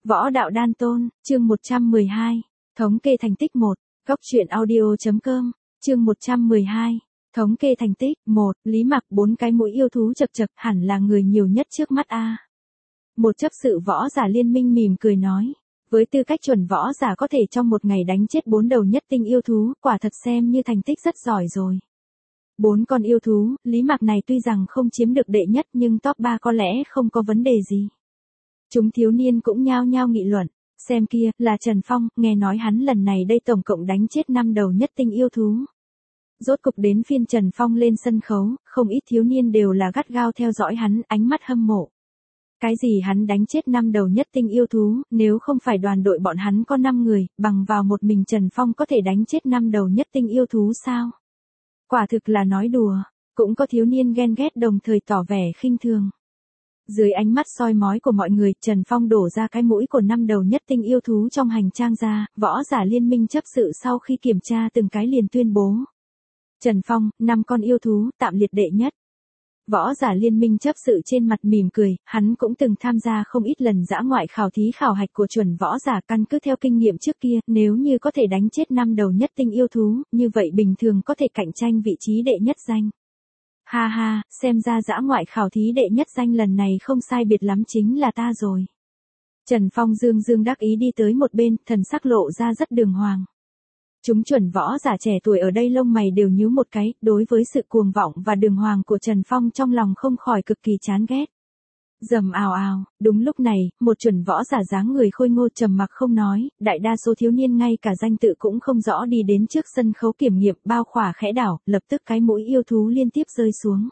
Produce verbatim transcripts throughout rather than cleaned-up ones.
Võ đạo đan tôn, chương một trăm mười hai, thống kê thành tích một, góc truyện audio.com, chương một trăm mười hai, thống kê thành tích một, Lý Mặc bốn cái mũi yêu thú chật chật hẳn là người nhiều nhất trước mắt a. Một chấp sự võ giả liên minh mỉm cười nói, với tư cách chuẩn võ giả có thể trong một ngày đánh chết bốn đầu nhất tinh yêu thú, quả thật xem như thành tích rất giỏi rồi. Bốn con yêu thú, Lý Mặc này tuy rằng không chiếm được đệ nhất nhưng top ba có lẽ không có vấn đề gì. Chúng thiếu niên cũng nhao nhao nghị luận, xem kia, là Trần Phong, nghe nói hắn lần này đây tổng cộng đánh chết năm đầu nhất tinh yêu thú. Rốt cục đến phiên Trần Phong lên sân khấu, không ít thiếu niên đều là gắt gao theo dõi hắn, ánh mắt hâm mộ. Cái gì hắn đánh chết năm đầu nhất tinh yêu thú, nếu không phải đoàn đội bọn hắn có năm người, bằng vào một mình Trần Phong có thể đánh chết năm đầu nhất tinh yêu thú sao? Quả thực là nói đùa, cũng có thiếu niên ghen ghét đồng thời tỏ vẻ khinh thường. Dưới ánh mắt soi mói của mọi người, Trần Phong đổ ra cái mũi của năm đầu nhất tinh yêu thú trong hành trang ra, võ giả liên minh chấp sự sau khi kiểm tra từng cái liền tuyên bố. Trần Phong, năm con yêu thú, tạm liệt đệ nhất. Võ giả liên minh chấp sự trên mặt mỉm cười, hắn cũng từng tham gia không ít lần dã ngoại khảo thí khảo hạch của chuẩn võ giả, căn cứ theo kinh nghiệm trước kia, nếu như có thể đánh chết năm đầu nhất tinh yêu thú, như vậy bình thường có thể cạnh tranh vị trí đệ nhất danh. Ha ha, xem ra dã ngoại khảo thí đệ nhất danh lần này không sai biệt lắm chính là ta rồi. Trần Phong dương dương đắc ý đi tới một bên, thần sắc lộ ra rất đường hoàng. Chúng chuẩn võ giả trẻ tuổi ở đây lông mày đều nhíu một cái, đối với sự cuồng vọng và đường hoàng của Trần Phong trong lòng không khỏi cực kỳ chán ghét. Rầm ào ào, đúng lúc này, một chuẩn võ giả dáng người khôi ngô trầm mặc không nói, đại đa số thiếu niên ngay cả danh tự cũng không rõ đi đến trước sân khấu kiểm nghiệm, bao khỏa khẽ đảo, lập tức cái mũi yêu thú liên tiếp rơi xuống.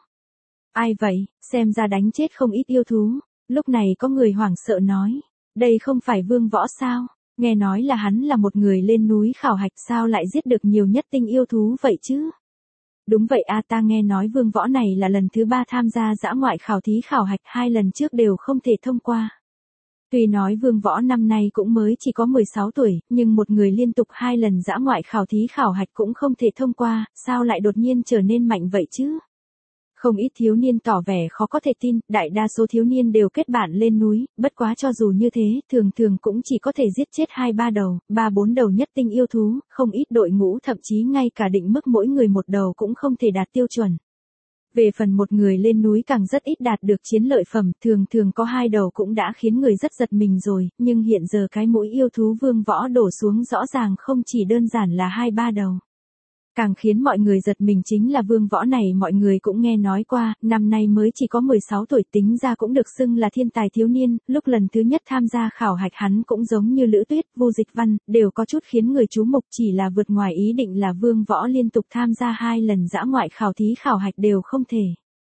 Ai vậy, xem ra đánh chết không ít yêu thú. Lúc này có người hoảng sợ nói, đây không phải Vương Võ sao? Nghe nói là hắn là một người lên núi khảo hạch, sao lại giết được nhiều nhất tinh yêu thú vậy chứ? Đúng vậy a, ta nghe nói Vương Võ này là lần thứ ba tham gia dã ngoại khảo thí khảo hạch, hai lần trước đều không thể thông qua. Tuy nói Vương Võ năm nay cũng mới chỉ có mười sáu tuổi, nhưng một người liên tục hai lần dã ngoại khảo thí khảo hạch cũng không thể thông qua, sao lại đột nhiên trở nên mạnh vậy chứ? Không ít thiếu niên tỏ vẻ khó có thể tin, đại đa số thiếu niên đều kết bạn lên núi, bất quá cho dù như thế, thường thường cũng chỉ có thể giết chết hai ba đầu, ba bốn đầu nhất tinh yêu thú, không ít đội ngũ thậm chí ngay cả định mức mỗi người một đầu cũng không thể đạt tiêu chuẩn. Về phần một người lên núi càng rất ít đạt được chiến lợi phẩm, thường thường có hai đầu cũng đã khiến người rất giật mình rồi, nhưng hiện giờ cái mũi yêu thú Vương Võ đổ xuống rõ ràng không chỉ đơn giản là hai ba đầu. Càng khiến mọi người giật mình chính là Vương Võ này mọi người cũng nghe nói qua, năm nay mới chỉ có mười sáu tuổi, tính ra cũng được xưng là thiên tài thiếu niên, lúc lần thứ nhất tham gia khảo hạch hắn cũng giống như Lữ Tuyết, Vu Dịch Văn, đều có chút khiến người chú mục, chỉ là vượt ngoài ý định là Vương Võ liên tục tham gia hai lần dã ngoại khảo thí khảo hạch đều không thể.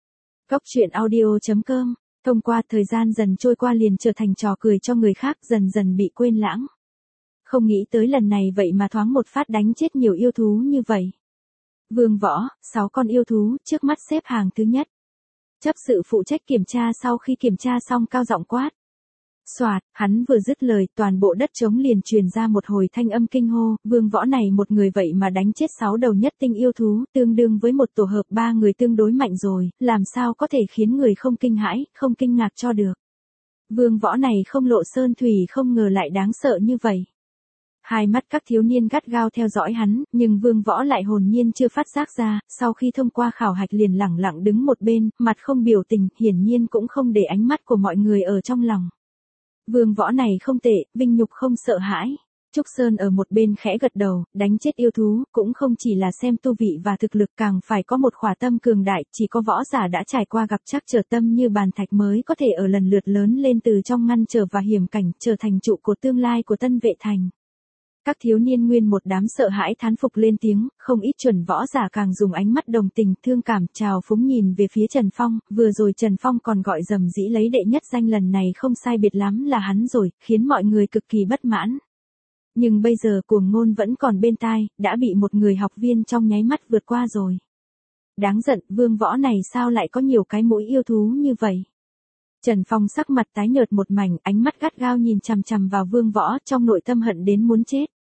Góc truyện audio.com, thông qua thời gian dần trôi qua liền trở thành trò cười cho người khác, dần dần bị quên lãng. Không nghĩ tới lần này vậy mà thoáng một phát đánh chết nhiều yêu thú như vậy. Vương Võ, sáu con yêu thú, trước mắt xếp hàng thứ nhất. Chấp sự phụ trách kiểm tra sau khi kiểm tra xong cao giọng quát. Soạt, hắn vừa dứt lời, toàn bộ đất trống liền truyền ra một hồi thanh âm kinh hô, Vương Võ này một người vậy mà đánh chết sáu đầu nhất tinh yêu thú, tương đương với một tổ hợp ba người tương đối mạnh rồi, làm sao có thể khiến người không kinh hãi, không kinh ngạc cho được. Vương Võ này không lộ sơn thủy, không ngờ lại đáng sợ như vậy. Hai mắt các thiếu niên gắt gao theo dõi hắn, nhưng Vương Võ lại hồn nhiên chưa phát giác ra, sau khi thông qua khảo hạch liền lẳng lặng đứng một bên, mặt không biểu tình, hiển nhiên cũng không để ánh mắt của mọi người ở trong lòng. Vương Võ này không tệ, vinh nhục không sợ hãi. Trúc Sơn ở một bên khẽ gật đầu, đánh chết yêu thú, cũng không chỉ là xem tu vị và thực lực, càng phải có một khỏa tâm cường đại, chỉ có võ giả đã trải qua gặp trắc trở tâm như bàn thạch mới có thể ở lần lượt lớn lên từ trong ngăn trở và hiểm cảnh, trở thành trụ cột tương lai của Tân Vệ Thành. Các thiếu niên nguyên một đám sợ hãi thán phục lên tiếng, không ít chuẩn võ giả càng dùng ánh mắt đồng tình, thương cảm, trào phúng nhìn về phía Trần Phong, vừa rồi Trần Phong còn gọi dầm dĩ lấy đệ nhất danh, lần này không sai biệt lắm là hắn rồi, khiến mọi người cực kỳ bất mãn. Nhưng bây giờ cuồng ngôn vẫn còn bên tai, đã bị một người học viên trong nháy mắt vượt qua rồi. Đáng giận, Vương Võ này sao lại có nhiều cái mũi yêu thú như vậy? Trần Phong sắc mặt tái nhợt một mảnh, ánh mắt gắt gao nhìn chằm chằm vào Vương Võ, trong nội tâm hận đến muốn chết.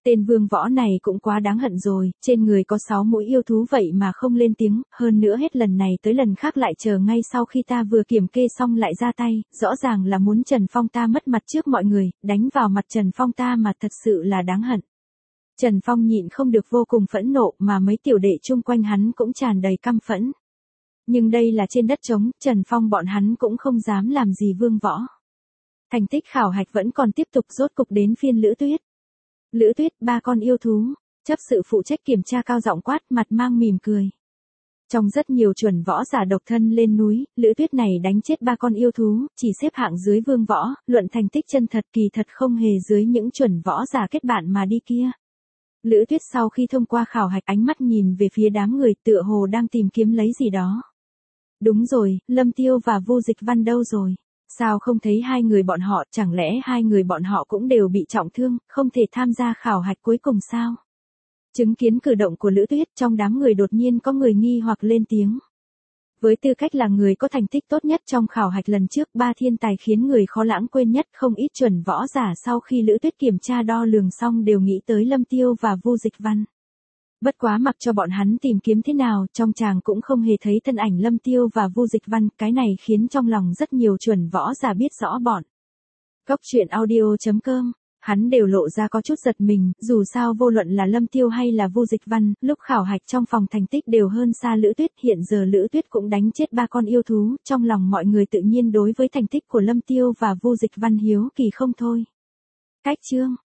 Tên Vương Võ này cũng quá đáng hận rồi, trên người có sáu mũi yêu thú vậy mà không lên tiếng, hơn nữa hết lần này tới lần khác lại chờ ngay sau khi ta vừa kiểm kê xong lại ra tay, rõ ràng là muốn Trần Phong ta mất mặt trước mọi người, đánh vào mặt Trần Phong ta mà thật sự là đáng hận. Trần Phong nhịn không được vô cùng phẫn nộ mà mấy tiểu đệ chung quanh hắn cũng tràn đầy căm phẫn. Nhưng đây là trên đất trống, Trần Phong bọn hắn cũng không dám làm gì Vương Võ. Thành tích khảo hạch vẫn còn tiếp tục, rốt cục đến phiên Lữ Tuyết. Lữ Tuyết, ba con yêu thú, chấp sự phụ trách kiểm tra cao giọng quát, mặt mang mỉm cười. Trong rất nhiều chuẩn võ giả độc thân lên núi, Lữ Tuyết này đánh chết ba con yêu thú, chỉ xếp hạng dưới Vương Võ, luận thành tích chân thật kỳ thật không hề dưới những chuẩn võ giả kết bạn mà đi kia. Lữ Tuyết sau khi thông qua khảo hạch ánh mắt nhìn về phía đám người tựa hồ đang tìm kiếm lấy gì đó. Đúng rồi, Lâm Tiêu và Vu Dịch Văn đâu rồi? Sao không thấy hai người bọn họ, chẳng lẽ hai người bọn họ cũng đều bị trọng thương, không thể tham gia khảo hạch cuối cùng sao? Chứng kiến cử động của Lữ Tuyết, trong đám người đột nhiên có người nghi hoặc lên tiếng. Với tư cách là người có thành tích tốt nhất trong khảo hạch lần trước, ba thiên tài khiến người khó lãng quên nhất, không ít chuẩn võ giả sau khi Lữ Tuyết kiểm tra đo lường xong đều nghĩ tới Lâm Tiêu và Vu Dịch Văn. Bất quá mặc cho bọn hắn tìm kiếm thế nào, trong tràng cũng không hề thấy thân ảnh Lâm Tiêu và Vu Dịch Văn, cái này khiến trong lòng rất nhiều chuẩn võ giả biết rõ bọn. Góc truyện audio chấm com, hắn đều lộ ra có chút giật mình, dù sao vô luận là Lâm Tiêu hay là Vu Dịch Văn, lúc khảo hạch trong phòng thành tích đều hơn xa Lữ Tuyết, hiện giờ Lữ Tuyết cũng đánh chết ba con yêu thú, trong lòng mọi người tự nhiên đối với thành tích của Lâm Tiêu và Vu Dịch Văn hiếu kỳ không thôi. Cách chương